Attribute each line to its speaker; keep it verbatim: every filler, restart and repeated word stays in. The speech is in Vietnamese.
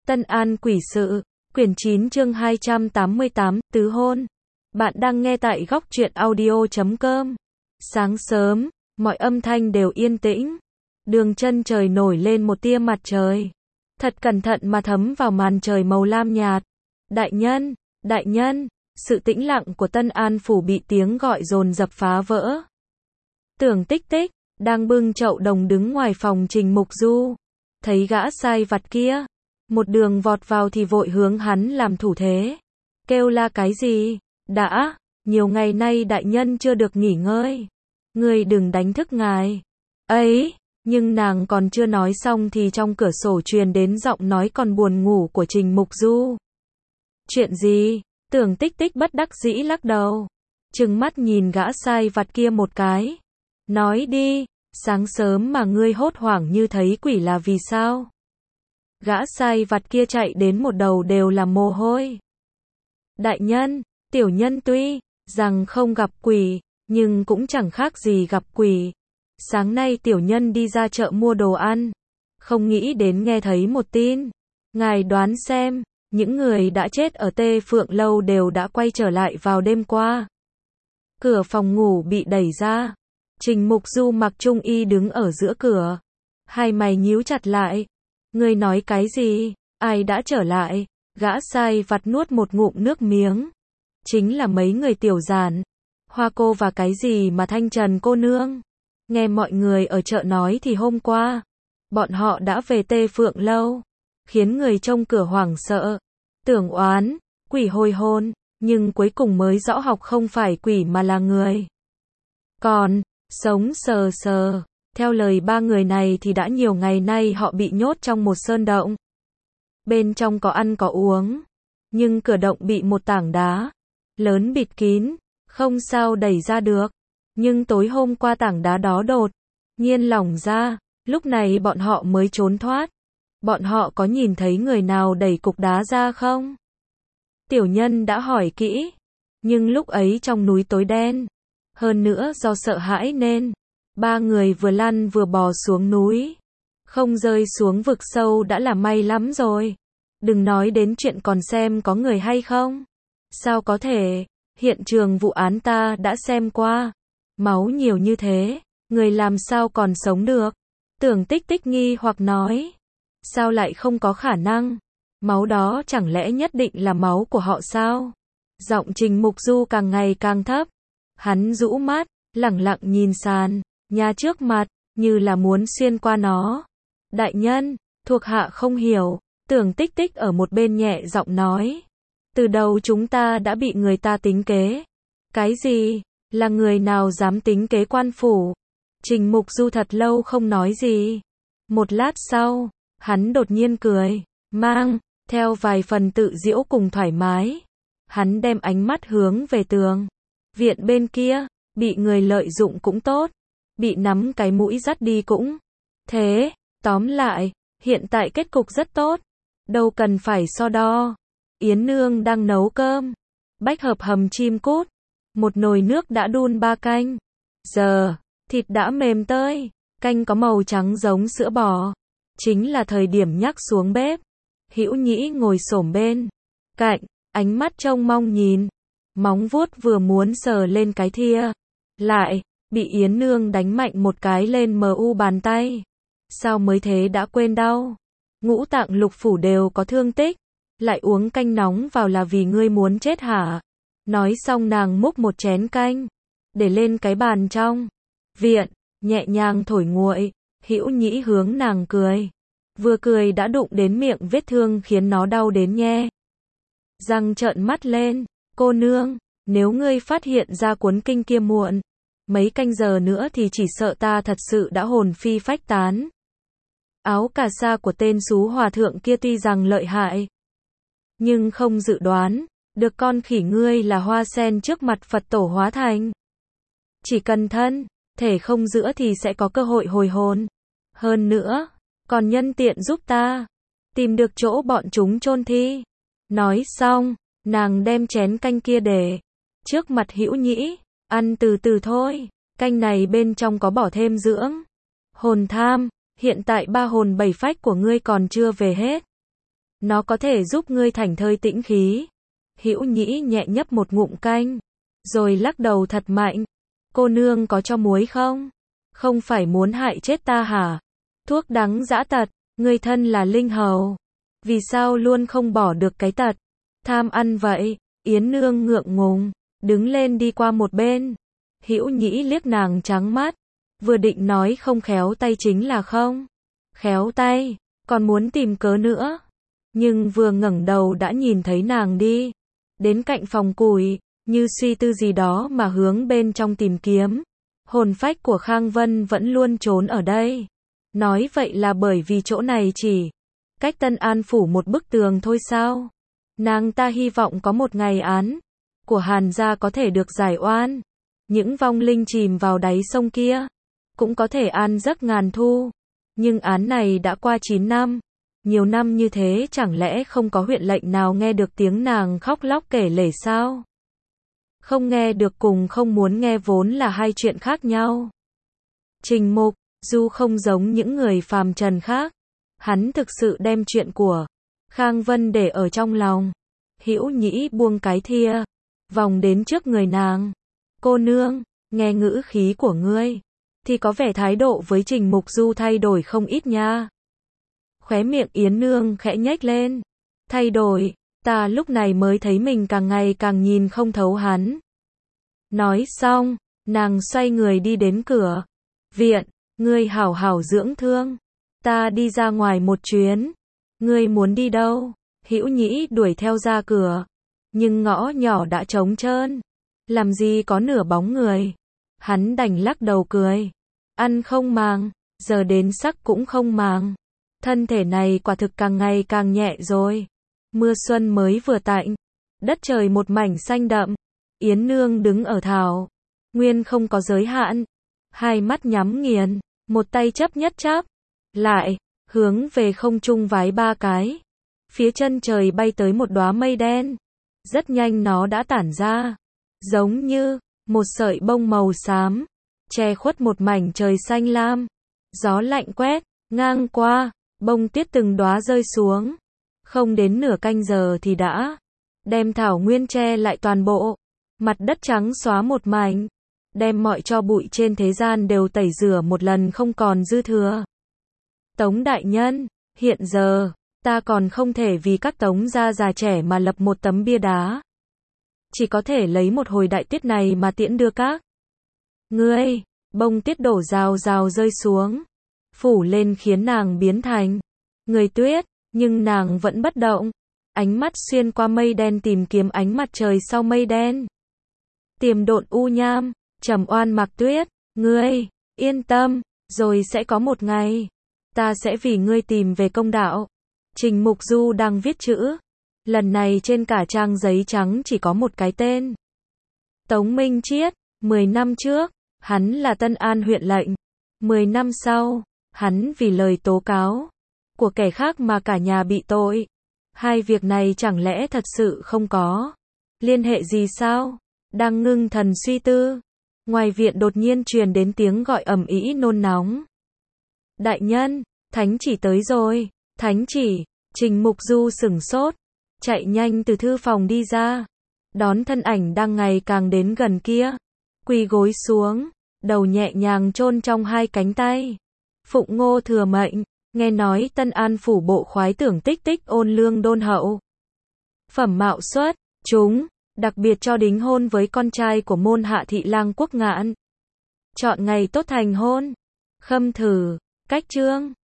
Speaker 1: Tân An quỷ sự, quyển chín chương hai trăm tám mươi tám, tứ hôn. Bạn đang nghe tại góc truyện audio chấm com. Sáng sớm, mọi âm thanh đều yên tĩnh. Đường chân trời nổi lên một tia mặt trời. Thật cẩn thận mà thấm vào màn trời màu lam nhạt. Đại nhân, đại nhân, sự tĩnh lặng của Tân An phủ bị tiếng gọi dồn dập phá vỡ. Tưởng Tích Tích, đang bưng chậu đồng đứng ngoài phòng Trình Mục Du. Thấy gã sai vặt kia, một đường vọt vào thì vội hướng hắn làm thủ thế. Kêu la cái gì? Đã, nhiều ngày nay đại nhân chưa được nghỉ ngơi. Ngươi đừng đánh thức ngài. Ấy, nhưng nàng còn chưa nói xong thì trong cửa sổ truyền đến giọng nói còn buồn ngủ của Trình Mục Du. Chuyện gì? Tưởng Tích Tích bất đắc dĩ lắc đầu. Trừng mắt nhìn gã sai vặt kia một cái. Nói đi, sáng sớm mà ngươi hốt hoảng như thấy quỷ là vì sao? Gã sai vặt kia chạy đến một đầu đều là mồ hôi. Đại nhân, tiểu nhân tuy rằng không gặp quỷ, nhưng cũng chẳng khác gì gặp quỷ. Sáng nay tiểu nhân đi ra chợ mua đồ ăn, không nghĩ đến nghe thấy một tin. Ngài đoán xem, những người đã chết ở Tê Phượng Lâu đều đã quay trở lại vào đêm qua. Cửa phòng ngủ bị đẩy ra. Trình Mục Du mặc trung y đứng ở giữa cửa. Hai mày nhíu chặt lại. Ngươi nói cái gì? Ai đã trở lại? Gã sai vặt nuốt một ngụm nước miếng. Chính là mấy người tiểu giản. Hoa cô và cái gì mà Thanh Trần cô nương. Nghe mọi người ở chợ nói thì hôm qua, bọn họ đã về Tê Phượng Lâu. Khiến người trông cửa hoảng sợ. Tưởng oán, quỷ hồi hôn. Nhưng cuối cùng mới rõ học không phải quỷ mà là người. Còn, sống sờ sờ. Theo lời ba người này thì đã nhiều ngày nay họ bị nhốt trong một sơn động. Bên trong có ăn có uống. Nhưng cửa động bị một tảng đá lớn bịt kín, không sao đẩy ra được. Nhưng tối hôm qua tảng đá đó đột nhiên lỏng ra, lúc này bọn họ mới trốn thoát. Bọn họ có nhìn thấy người nào đẩy cục đá ra không? Tiểu nhân đã hỏi kỹ. Nhưng lúc ấy trong núi tối đen. Hơn nữa do sợ hãi nên ba người vừa lăn vừa bò xuống núi. Không rơi xuống vực sâu đã là may lắm rồi. Đừng nói đến chuyện còn xem có người hay không. Sao có thể? Hiện trường vụ án ta đã xem qua. Máu nhiều như thế, người làm sao còn sống được? Tưởng Tích Tích nghi hoặc nói. Sao lại không có khả năng? Máu đó chẳng lẽ nhất định là máu của họ sao? Giọng Trình Mục Du càng ngày càng thấp. Hắn rũ mắt, lẳng lặng nhìn sàn nhà trước mặt, như là muốn xuyên qua nó. Đại nhân, thuộc hạ không hiểu. Tưởng Tích Tích ở một bên nhẹ giọng nói. Từ đầu chúng ta đã bị người ta tính kế. Cái gì? Là người nào dám tính kế quan phủ? Trình Mục Du thật lâu không nói gì. Một lát sau, hắn đột nhiên cười, mang theo vài phần tự giễu cùng thoải mái. Hắn đem ánh mắt hướng về tường viện bên kia. Bị người lợi dụng cũng tốt, bị nắm cái mũi dắt đi cũng thế. Tóm lại, hiện tại kết cục rất tốt, đâu cần phải so đo. Yến nương đang nấu cơm, bách hợp hầm chim cút, một nồi nước đã đun ba canh. Giờ, thịt đã mềm tơi, canh có màu trắng giống sữa bò. Chính là thời điểm nhắc xuống bếp. Hữu Nhĩ ngồi xổm bên cạnh, ánh mắt trông mong nhìn. Móng vuốt vừa muốn sờ lên cái thìa, lại bị Yến nương đánh mạnh một cái lên mờ u bàn tay. Sao mới thế đã quên đau? Ngũ tạng lục phủ đều có thương tích, lại uống canh nóng vào là vì ngươi muốn chết hả? Nói xong nàng múc một chén canh, để lên cái bàn trong viện, nhẹ nhàng thổi nguội. Hữu Nhĩ hướng nàng cười, vừa cười đã đụng đến miệng vết thương khiến nó đau đến nhe răng trợn mắt lên. Cô nương, nếu ngươi phát hiện ra cuốn kinh kia muộn mấy canh giờ nữa thì chỉ sợ ta thật sự đã hồn phi phách tán. Áo cà sa của tên xú hòa thượng kia tuy rằng lợi hại, nhưng không dự đoán được con khỉ ngươi là hoa sen trước mặt Phật tổ hóa thành. Chỉ cần thân thể không giữa thì sẽ có cơ hội hồi hồn. Hơn nữa, còn nhân tiện giúp ta tìm được chỗ bọn chúng chôn thi. Nói xong, nàng đem chén canh kia để trước mặt Hữu Nhĩ. Ăn từ từ thôi, canh này bên trong có bỏ thêm dưỡng hồn tham. Hiện tại ba hồn bảy phách của ngươi còn chưa về hết. Nó có thể giúp ngươi thảnh thơi tĩnh khí. Hữu Nhĩ nhẹ nhấp một ngụm canh, rồi lắc đầu thật mạnh. Cô nương có cho muối không? Không phải muốn hại chết ta hả? Thuốc đắng dã tật, ngươi thân là linh hầu. Vì sao luôn không bỏ được cái tật tham ăn vậy? Yến Nương ngượng ngùng, đứng lên đi qua một bên. Hữu Nhĩ liếc nàng trắng mắt, vừa định nói không khéo tay chính là không khéo tay, còn muốn tìm cớ nữa. Nhưng vừa ngẩng đầu đã nhìn thấy nàng đi đến cạnh phòng củi, như suy tư gì đó mà hướng bên trong tìm kiếm. Hồn phách của Khang Vân vẫn luôn trốn ở đây. Nói vậy là bởi vì chỗ này chỉ cách Tân An phủ một bức tường thôi sao? Nàng ta hy vọng có một ngày án của Hàn gia có thể được giải oan. Những vong linh chìm vào đáy sông kia cũng có thể an giấc ngàn thu. Nhưng án này đã qua chín năm. Nhiều năm như thế chẳng lẽ không có huyện lệnh nào nghe được tiếng nàng khóc lóc kể lể sao? Không nghe được cùng không muốn nghe vốn là hai chuyện khác nhau. Trình Mục Du không giống những người phàm trần khác. Hắn thực sự đem chuyện của Khang Vân để ở trong lòng. Hữu Nhĩ buông cái thìa, vòng đến trước người nàng. Cô nương, nghe ngữ khí của ngươi, thì có vẻ thái độ với Trình Mục Du thay đổi không ít nha. Khóe miệng Yến Nương khẽ nhếch lên. Thay đổi, ta lúc này mới thấy mình càng ngày càng nhìn không thấu hắn. Nói xong, nàng xoay người đi đến cửa viện. Ngươi hảo hảo dưỡng thương, ta đi ra ngoài một chuyến. Ngươi muốn đi đâu? Hữu Nhĩ đuổi theo ra cửa, nhưng ngõ nhỏ đã trống trơn, làm gì có nửa bóng người. Hắn đành lắc đầu cười. Ăn không màng, giờ đến sắc cũng không màng. Thân thể này quả thực càng ngày càng nhẹ rồi. Mưa xuân mới vừa tạnh, đất trời một mảnh xanh đậm. Yến Nương đứng ở thảo nguyên không có giới hạn, hai mắt nhắm nghiền, một tay chấp nhất chắp lại, hướng về không trung vái ba cái. Phía chân trời bay tới một đóa mây đen. Rất nhanh nó đã tản ra, giống như một sợi bông màu xám, che khuất một mảnh trời xanh lam. Gió lạnh quét ngang qua, bông tuyết từng đóa rơi xuống. Không đến nửa canh giờ thì đã đem thảo nguyên che lại toàn bộ. Mặt đất trắng xóa một mảnh, đem mọi tro bụi trên thế gian đều tẩy rửa một lần không còn dư thừa. Tống đại nhân, hiện giờ, ta còn không thể vì các Tống gia già trẻ mà lập một tấm bia đá. Chỉ có thể lấy một hồi đại tuyết này mà tiễn đưa các ngươi. Bông tuyết đổ rào rào rơi xuống, phủ lên khiến nàng biến thành người tuyết, nhưng nàng vẫn bất động. Ánh mắt xuyên qua mây đen tìm kiếm ánh mặt trời sau mây đen. Tiềm độn u nham, trầm oan mặc tuyết, ngươi, yên tâm, rồi sẽ có một ngày, ta sẽ vì ngươi tìm về công đạo. Trình Mục Du đang viết chữ. Lần này trên cả trang giấy trắng chỉ có một cái tên. Tống Minh Chiết. Mười năm trước, hắn là Tân An huyện lệnh. Mười năm sau, hắn vì lời tố cáo của kẻ khác mà cả nhà bị tội. Hai việc này chẳng lẽ thật sự không có liên hệ gì sao? Đang ngưng thần suy tư, ngoài viện đột nhiên truyền đến tiếng gọi ầm ĩ nôn nóng. Đại nhân, thánh chỉ tới rồi. Thánh chỉ. Trình Mục Du sửng sốt, chạy nhanh từ thư phòng đi ra, đón thân ảnh đang ngày càng đến gần kia. Quỳ gối xuống, đầu nhẹ nhàng chôn trong hai cánh tay. Phụng Ngô thừa mệnh, nghe nói Tân An phủ bộ khoái tưởng tích tích ôn lương đôn hậu, phẩm mạo xuất chúng, đặc biệt cho đính hôn với con trai của môn hạ thị lang Quốc Ngạn. Chọn ngày tốt thành hôn. Khâm thử, cách chương.